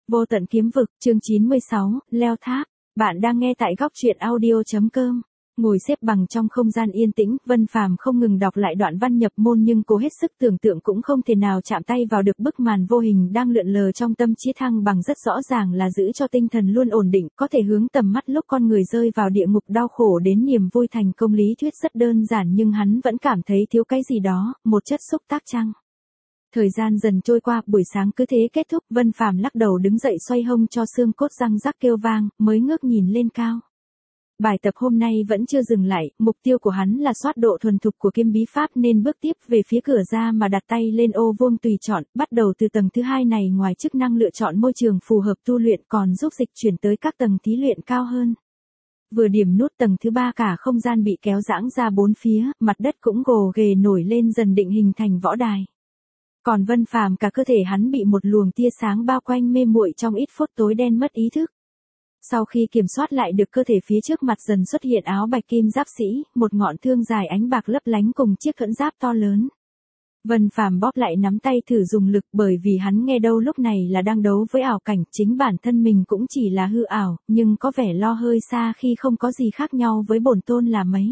Vô tận kiếm vực, chương 96, leo tháp. Bạn đang nghe tại góc truyện audio.com. Ngồi xếp bằng trong không gian yên tĩnh, Vân Phàm không ngừng đọc lại đoạn văn nhập môn nhưng cố hết sức tưởng tượng cũng không thể nào chạm tay vào được bức màn vô hình đang lượn lờ trong tâm trí. Thăng bằng rất rõ ràng là giữ cho tinh thần luôn ổn định, có thể hướng tầm mắt lúc con người rơi vào địa ngục đau khổ đến niềm vui thành công. Lý thuyết rất đơn giản nhưng hắn vẫn cảm thấy thiếu cái gì đó, một chất xúc tác chăng? Thời gian dần trôi qua, buổi sáng cứ thế kết thúc, Vân Phàm lắc đầu đứng dậy xoay hông cho xương cốt răng rắc kêu vang, mới ngước nhìn lên cao. Bài tập hôm nay vẫn chưa dừng lại, mục tiêu của hắn là soát độ thuần thục của kiếm bí pháp nên bước tiếp về phía cửa ra mà đặt tay lên ô vuông tùy chọn, bắt đầu từ tầng thứ 2 này ngoài chức năng lựa chọn môi trường phù hợp tu luyện còn giúp dịch chuyển tới các tầng thí luyện cao hơn. Vừa điểm nút tầng thứ 3 cả không gian bị kéo giãng ra bốn phía, mặt đất cũng gồ ghề nổi lên dần định hình thành võ đài. Còn Vân Phàm cả cơ thể hắn bị một luồng tia sáng bao quanh mê muội trong ít phút tối đen mất ý thức. Sau khi kiểm soát lại được cơ thể phía trước mặt dần xuất hiện áo bạch kim giáp sĩ, một ngọn thương dài ánh bạc lấp lánh cùng chiếc thuẫn giáp to lớn. Vân Phàm bóp lại nắm tay thử dùng lực bởi vì hắn nghe đâu lúc này là đang đấu với ảo cảnh, chính bản thân mình cũng chỉ là hư ảo, nhưng có vẻ lo hơi xa khi không có gì khác nhau với bổn tôn là mấy.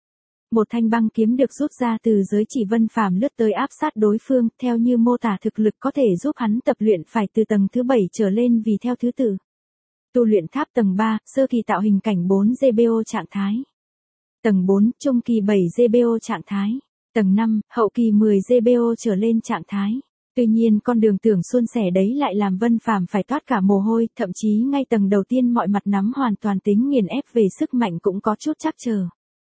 Một thanh băng kiếm được rút ra từ giới chỉ, Vân Phàm lướt tới áp sát đối phương, theo như mô tả thực lực có thể giúp hắn tập luyện phải từ tầng thứ 7 trở lên vì theo thứ tự. Tu luyện tháp tầng 3, sơ kỳ tạo hình cảnh 4 GBO trạng thái. Tầng 4, trung kỳ 7 GBO trạng thái. Tầng 5, hậu kỳ 10 GBO trở lên trạng thái. Tuy nhiên con đường tưởng suôn sẻ đấy lại làm Vân Phàm phải toát cả mồ hôi, thậm chí ngay tầng đầu tiên mọi mặt nắm hoàn toàn tính nghiền ép về sức mạnh cũng có chút trắc trở.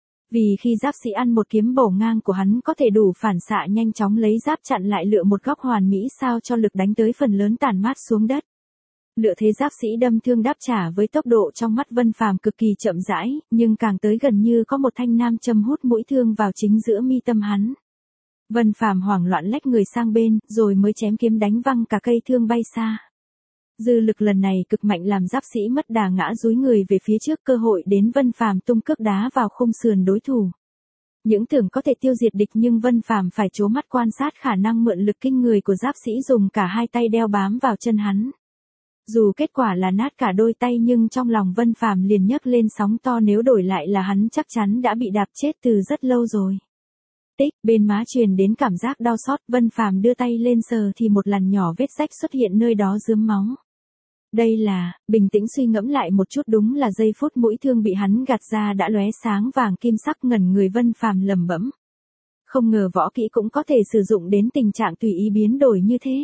Vì khi giáp sĩ ăn một kiếm bổ ngang của hắn có thể đủ phản xạ nhanh chóng lấy giáp chặn lại lựa một góc hoàn mỹ sao cho lực đánh tới phần lớn tản mát xuống đất. Lựa thế giáp sĩ đâm thương đáp trả với tốc độ trong mắt Vân Phàm cực kỳ chậm rãi, nhưng càng tới gần như có một thanh nam châm hút mũi thương vào chính giữa mi tâm hắn. Vân Phàm hoảng loạn lách người sang bên, rồi mới chém kiếm đánh văng cả cây thương bay xa. Dư lực lần này cực mạnh làm giáp sĩ mất đà ngã dúi người về phía trước, cơ hội đến Vân Phàm tung cước đá vào khung sườn đối thủ. Những tưởng có thể tiêu diệt địch nhưng Vân Phàm phải trố mắt quan sát khả năng mượn lực kinh người của giáp sĩ, dùng cả hai tay đeo bám vào chân hắn. Dù kết quả là nát cả đôi tay nhưng trong lòng Vân Phàm liền nhấc lên sóng to, nếu đổi lại là hắn chắc chắn đã bị đạp chết từ rất lâu rồi. Tích, bên má truyền đến cảm giác đau xót, Vân Phàm đưa tay lên sờ thì một lằn nhỏ vết rách xuất hiện nơi đó rướm máu. Đây là, bình tĩnh suy ngẫm lại một chút, đúng là giây phút mũi thương bị hắn gạt ra đã lóe sáng vàng kim sắc. Ngẩn người Vân Phàm lẩm bẩm. Không ngờ võ kỹ cũng có thể sử dụng đến tình trạng tùy ý biến đổi như thế.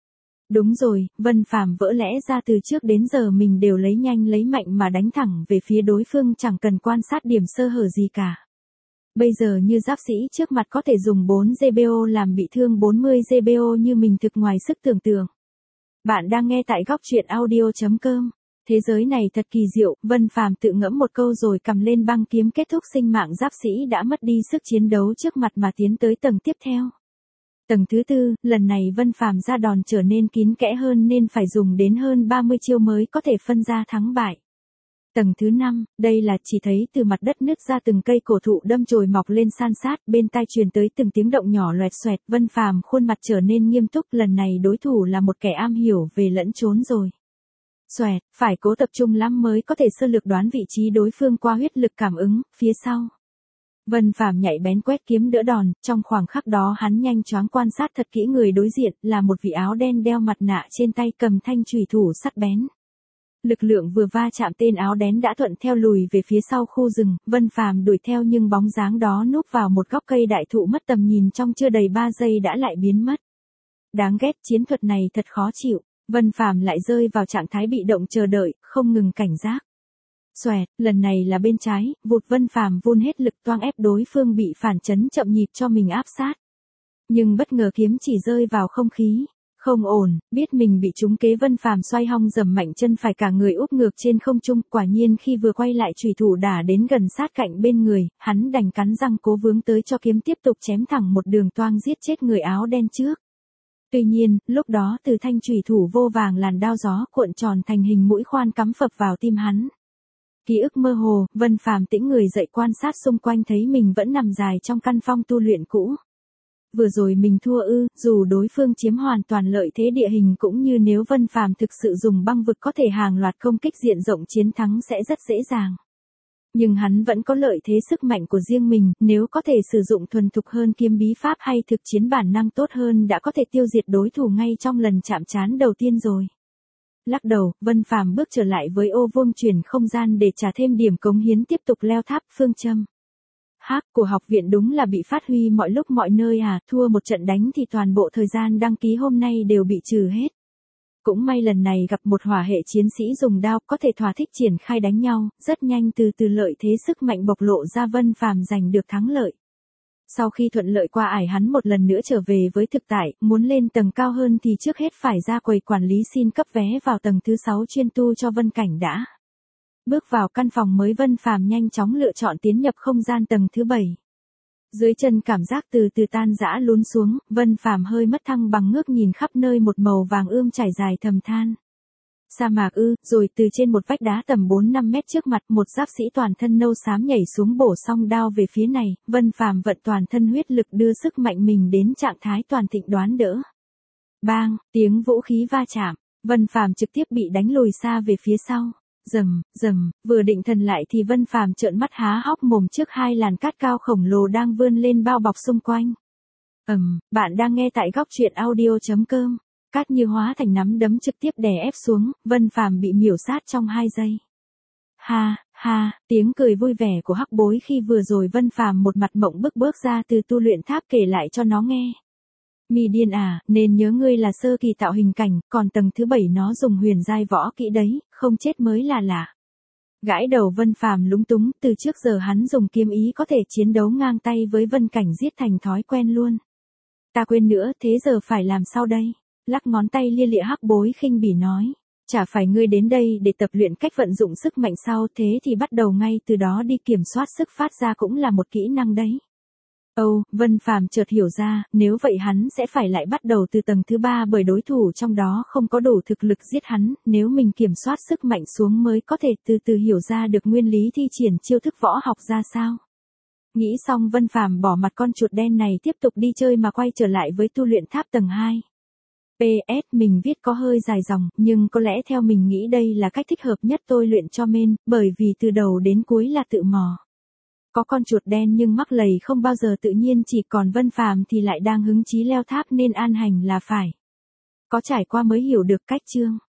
Đúng rồi, Vân Phàm vỡ lẽ ra từ trước đến giờ mình đều lấy nhanh lấy mạnh mà đánh thẳng về phía đối phương, chẳng cần quan sát điểm sơ hở gì cả. Bây giờ như giáp sĩ trước mặt có thể dùng 4 GBO làm bị thương 40 GBO như mình, thực ngoài sức tưởng tượng. Bạn đang nghe tại góc truyện audio.com. Thế giới này thật kỳ diệu, Vân Phàm tự ngẫm một câu rồi cầm lên băng kiếm kết thúc sinh mạng giáp sĩ đã mất đi sức chiến đấu trước mặt mà tiến tới tầng tiếp theo. Tầng thứ 4, lần này Vân Phàm ra đòn trở nên kín kẽ hơn nên phải dùng đến hơn 30 chiêu mới có thể phân ra thắng bại. Tầng thứ 5, đây là chỉ thấy từ mặt đất nứt ra từng cây cổ thụ đâm chồi mọc lên san sát, bên tai truyền tới từng tiếng động nhỏ loẹt xoẹt. Vân Phàm khuôn mặt trở nên nghiêm túc, lần này đối thủ là một kẻ am hiểu về lẫn trốn rồi. Xoẹt, phải cố tập trung lắm mới có thể sơ lược đoán vị trí đối phương qua huyết lực cảm ứng, phía sau. Vân Phàm nhạy bén quét kiếm đỡ đòn, trong khoảng khắc đó hắn nhanh chóng quan sát thật kỹ người đối diện, là một vị áo đen đeo mặt nạ trên tay cầm thanh chùy thủ sắt bén. Lực lượng vừa va chạm, tên áo đen đã thuận theo lùi về phía sau khu rừng, Vân Phàm đuổi theo nhưng bóng dáng đó núp vào một góc cây đại thụ mất tầm nhìn trong chưa đầy 3 giây đã lại biến mất. Đáng ghét, chiến thuật này thật khó chịu. Vân Phàm lại rơi vào trạng thái bị động chờ đợi, không ngừng cảnh giác. Xoẹt, lần này là bên trái, vụt, Vân Phàm vun hết lực toang ép đối phương bị phản chấn chậm nhịp cho mình áp sát. Nhưng bất ngờ kiếm chỉ rơi vào không khí. Không ổn, biết mình bị trúng kế, Vân Phàm xoay hông dầm mạnh chân phải, cả người úp ngược trên không trung, quả nhiên khi vừa quay lại chùy thủ đả đến gần sát cạnh bên người, hắn đành cắn răng cố vướng tới cho kiếm tiếp tục chém thẳng một đường toang giết chết người áo đen trước. Tuy nhiên, lúc đó từ thanh chùy thủ vô vàng làn đao gió cuộn tròn thành hình mũi khoan cắm phập vào tim hắn. Ký ức mơ hồ, Vân Phàm tĩnh người dậy quan sát xung quanh thấy mình vẫn nằm dài trong căn phòng tu luyện cũ. Vừa rồi mình thua ư, dù đối phương chiếm hoàn toàn lợi thế địa hình cũng như nếu Vân Phàm thực sự dùng băng vực có thể hàng loạt công kích diện rộng chiến thắng sẽ rất dễ dàng. Nhưng hắn vẫn có lợi thế sức mạnh của riêng mình, nếu có thể sử dụng thuần thục hơn kiếm bí pháp hay thực chiến bản năng tốt hơn đã có thể tiêu diệt đối thủ ngay trong lần chạm trán đầu tiên rồi. Lắc đầu, Vân Phàm bước trở lại với ô vuông chuyển không gian để trả thêm điểm cống hiến tiếp tục leo tháp phương châm. Của học viện đúng là bị phát huy mọi lúc mọi nơi à, thua một trận đánh thì toàn bộ thời gian đăng ký hôm nay đều bị trừ hết. Cũng may lần này gặp một hỏa hệ chiến sĩ dùng đao có thể thỏa thích triển khai đánh nhau, rất nhanh từ lợi thế sức mạnh bộc lộ ra Vân Phàm giành được thắng lợi. Sau khi thuận lợi qua ải hắn một lần nữa trở về với thực tại, muốn lên tầng cao hơn thì trước hết phải ra quầy quản lý xin cấp vé vào tầng thứ 6 chuyên tu cho Vân Cảnh đã. Bước vào căn phòng mới Vân Phàm nhanh chóng lựa chọn tiến nhập không gian tầng thứ 7. Dưới chân cảm giác từ tan rã lún xuống, Vân Phàm hơi mất thăng bằng ngước nhìn khắp nơi một màu vàng ươm trải dài thầm than. Sa mạc ư, rồi từ trên một vách đá tầm 4-5 mét trước mặt một giáp sĩ toàn thân nâu xám nhảy xuống bổ song đao về phía này, Vân Phàm vận toàn thân huyết lực đưa sức mạnh mình đến trạng thái toàn thịnh đoán đỡ. Bang, tiếng vũ khí va chạm, Vân Phàm trực tiếp bị đánh lùi xa về phía sau. Rầm, vừa định thần lại thì Vân Phàm trợn mắt há hốc mồm trước hai làn cát cao khổng lồ đang vươn lên bao bọc xung quanh. Bạn đang nghe tại góc truyện audio.com. Cát như hóa thành nắm đấm trực tiếp đè ép xuống, Vân Phàm bị miểu sát trong 2 giây. Ha, tiếng cười vui vẻ của hắc bối khi vừa rồi Vân Phàm một mặt mộng bức bước ra từ tu luyện tháp kể lại cho nó nghe. Mi điên à, nên nhớ ngươi là sơ kỳ tạo hình cảnh, còn tầng thứ 7 nó dùng huyền giai võ kỹ đấy, không chết mới là lạ. Gãi đầu Vân Phàm lúng túng, từ trước giờ hắn dùng kiếm ý có thể chiến đấu ngang tay với Vân Cảnh giết thành thói quen luôn. Ta quên nữa, thế giờ phải làm sao đây? Lắc ngón tay lia lịa hắc bối khinh bỉ nói. Chả phải ngươi đến đây để tập luyện cách vận dụng sức mạnh sao, thế thì bắt đầu ngay từ đó đi, kiểm soát sức phát ra cũng là một kỹ năng đấy. Vân Phàm chợt hiểu ra, nếu vậy hắn sẽ phải lại bắt đầu từ tầng thứ 3 bởi đối thủ trong đó không có đủ thực lực giết hắn, nếu mình kiểm soát sức mạnh xuống mới có thể từ hiểu ra được nguyên lý thi triển chiêu thức võ học ra sao. Nghĩ xong Vân Phàm bỏ mặt con chuột đen này tiếp tục đi chơi mà quay trở lại với tu luyện tháp tầng 2. PS mình viết có hơi dài dòng, nhưng có lẽ theo mình nghĩ đây là cách thích hợp nhất tôi luyện cho men, bởi vì từ đầu đến cuối là tự mò. Có con chuột đen nhưng mắc lầy không bao giờ tự nhiên, chỉ còn Vân Phàm thì lại đang hứng chí leo tháp nên an hành là phải. Có trải qua mới hiểu được cách chương.